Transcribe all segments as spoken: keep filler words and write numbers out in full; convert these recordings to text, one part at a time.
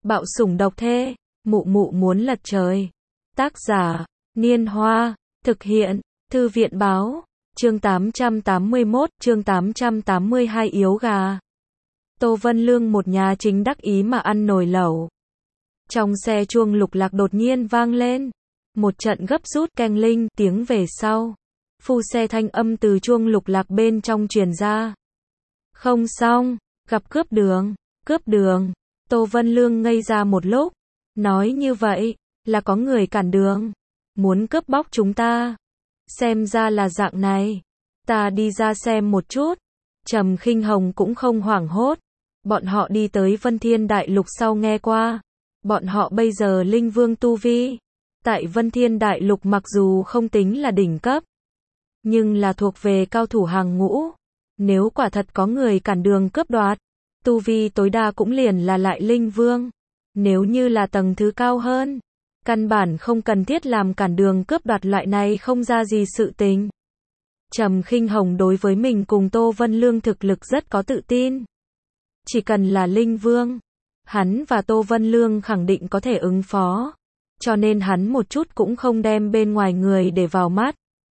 Bạo sủng độc thê, mụ mụ muốn lật trời. Tác giả, Niên Hoa, thực hiện, Thư viện Báo, chương tám trăm tám mươi mốt, chương tám trăm tám mươi hai yếu gà. Tô Vân Lương một nhà chính đắc ý mà ăn nồi lẩu. Trong xe chuông lục lạc đột nhiên vang lên. Một trận gấp rút keng linh tiếng về sau. Phu xe thanh âm từ chuông lục lạc bên trong truyền ra. Không xong, gặp cướp đường, cướp đường. Tô Vân Lương ngây ra một lúc. Nói như vậy, là có người cản đường. Muốn cướp bóc chúng ta. Xem ra là dạng này. Ta đi ra xem một chút. Trầm Khinh Hồng cũng không hoảng hốt. Bọn họ đi tới Vân Thiên Đại Lục sau nghe qua. Bọn họ bây giờ linh vương tu vi. Tại Vân Thiên Đại Lục mặc dù không tính là đỉnh cấp. Nhưng là thuộc về cao thủ hàng ngũ. Nếu quả thật có người cản đường cướp đoạt. Tu vi tối đa cũng liền là lại linh vương. Nếu như là tầng thứ cao hơn. Căn bản không cần thiết làm cản đường cướp đoạt loại này không ra gì sự tình. Trầm Khinh Hồng đối với mình cùng Tô Vân Lương thực lực rất có tự tin. Chỉ cần là linh vương, hắn và Tô Vân Lương khẳng định có thể ứng phó. Cho nên hắn một chút cũng không đem bên ngoài người để vào mắt.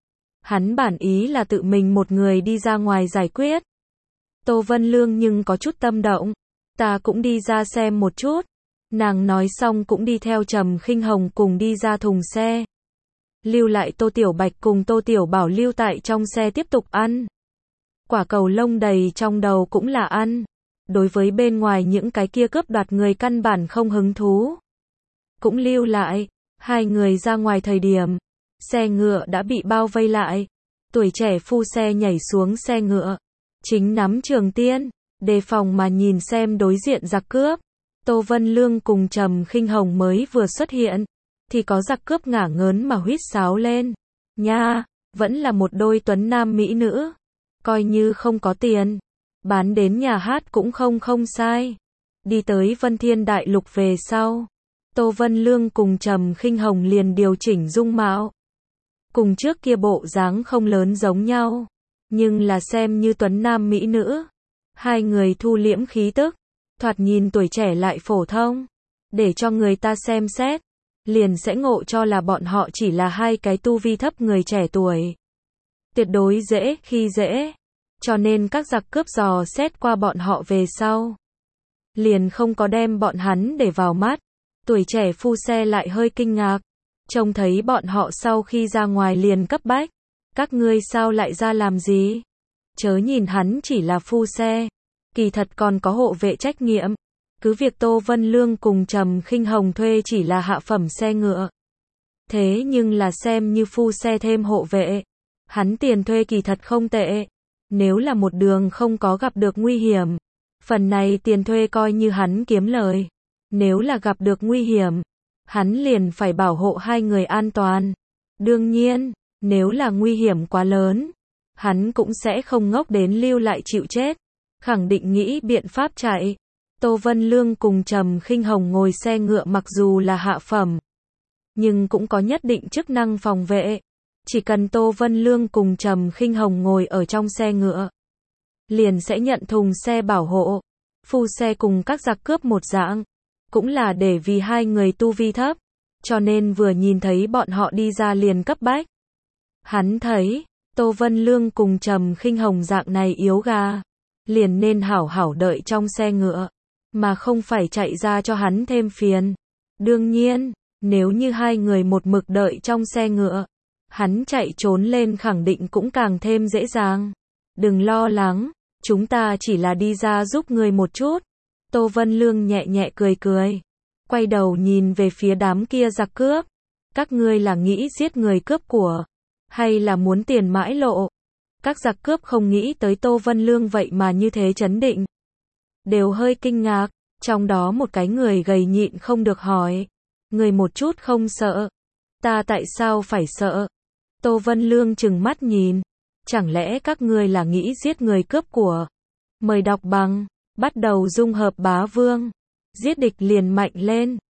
Hắn bản ý là tự mình một người đi ra ngoài giải quyết. Tô Vân Lương nhưng có chút tâm động. Ta cũng đi ra xem một chút. Nàng nói xong cũng đi theo Trầm Khinh Hồng cùng đi ra thùng xe. Lưu lại Tô Tiểu Bạch cùng Tô Tiểu Bảo lưu tại trong xe tiếp tục ăn. Quả cầu lông đầy trong đầu cũng là ăn. Đối với bên ngoài những cái kia cướp đoạt người căn bản không hứng thú. Cũng lưu lại. Hai người ra ngoài thời điểm. Xe ngựa đã bị bao vây lại. Tuổi trẻ phu xe nhảy xuống xe ngựa. Chính nắm trường tiên. Đề phòng mà nhìn xem đối diện giặc cướp. Tô Vân Lương cùng Trầm Khinh Hồng mới vừa xuất hiện. Thì có giặc cướp ngả ngớn mà huýt sáo lên. Nha, vẫn là một đôi tuấn nam mỹ nữ. Coi như không có tiền. Bán đến nhà hát cũng không không sai. Đi tới Vân Thiên Đại Lục về sau. Tô Vân Lương cùng Trầm Khinh Hồng liền điều chỉnh dung mạo. Cùng trước kia bộ dáng không lớn giống nhau. Nhưng là xem như tuấn nam mỹ nữ. Hai người thu liễm khí tức. Thoạt nhìn tuổi trẻ lại phổ thông. Để cho người ta xem xét. Liền sẽ ngộ cho là bọn họ chỉ là hai cái tu vi thấp người trẻ tuổi. Tuyệt đối dễ khi dễ. Cho nên các giặc cướp dò xét qua bọn họ về sau. Liền không có đem bọn hắn để vào mắt. Tuổi trẻ phu xe lại hơi kinh ngạc. Trông thấy bọn họ sau khi ra ngoài liền cấp bách. Các ngươi sao lại ra làm gì? Chớ nhìn hắn chỉ là phu xe. Kỳ thật còn có hộ vệ trách nhiệm. Cứ việc Tô Vân Lương cùng Trầm Khinh Hồng thuê chỉ là hạ phẩm xe ngựa. Thế nhưng là xem như phu xe thêm hộ vệ. Hắn tiền thuê kỳ thật không tệ. Nếu là một đường không có gặp được nguy hiểm. Phần này tiền thuê coi như hắn kiếm lời. Nếu là gặp được nguy hiểm. Hắn liền phải bảo hộ hai người an toàn. Đương nhiên, nếu là nguy hiểm quá lớn. Hắn cũng sẽ không ngốc đến lưu lại chịu chết. Khẳng định nghĩ biện pháp chạy. Tô Vân Lương cùng Trầm Khinh Hồng ngồi xe ngựa mặc dù là hạ phẩm. Nhưng cũng có nhất định chức năng phòng vệ. Chỉ cần Tô Vân Lương cùng Trầm Khinh Hồng ngồi ở trong xe ngựa. Liền sẽ nhận thùng xe bảo hộ. Phu xe cùng các giặc cướp một dạng. Cũng là để vì hai người tu vi thấp. Cho nên vừa nhìn thấy bọn họ đi ra liền cấp bách. Hắn thấy, Tô Vân Lương cùng Trầm Khinh Hồng dạng này yếu gà. Liền nên hảo hảo đợi trong xe ngựa. Mà không phải chạy ra cho hắn thêm phiền. Đương nhiên, nếu như hai người một mực đợi trong xe ngựa. Hắn chạy trốn lên khẳng định cũng càng thêm dễ dàng. Đừng lo lắng, chúng ta chỉ là đi ra giúp người một chút. Tô Vân Lương nhẹ nhẹ cười cười. Quay đầu nhìn về phía đám kia giặc cướp. Các ngươi là nghĩ giết người cướp của. Hay là muốn tiền mãi lộ. Các giặc cướp không nghĩ tới Tô Vân Lương vậy mà như thế chấn định. Đều hơi kinh ngạc. Trong đó một cái người gầy nhịn không được hỏi. Người một chút không sợ. Ta tại sao phải sợ? Tô Vân Lương trừng mắt nhìn. Chẳng lẽ các ngươi là nghĩ giết người cướp của? Mời đọc bằng. Bắt đầu dung hợp bá vương. Giết địch liền mạnh lên.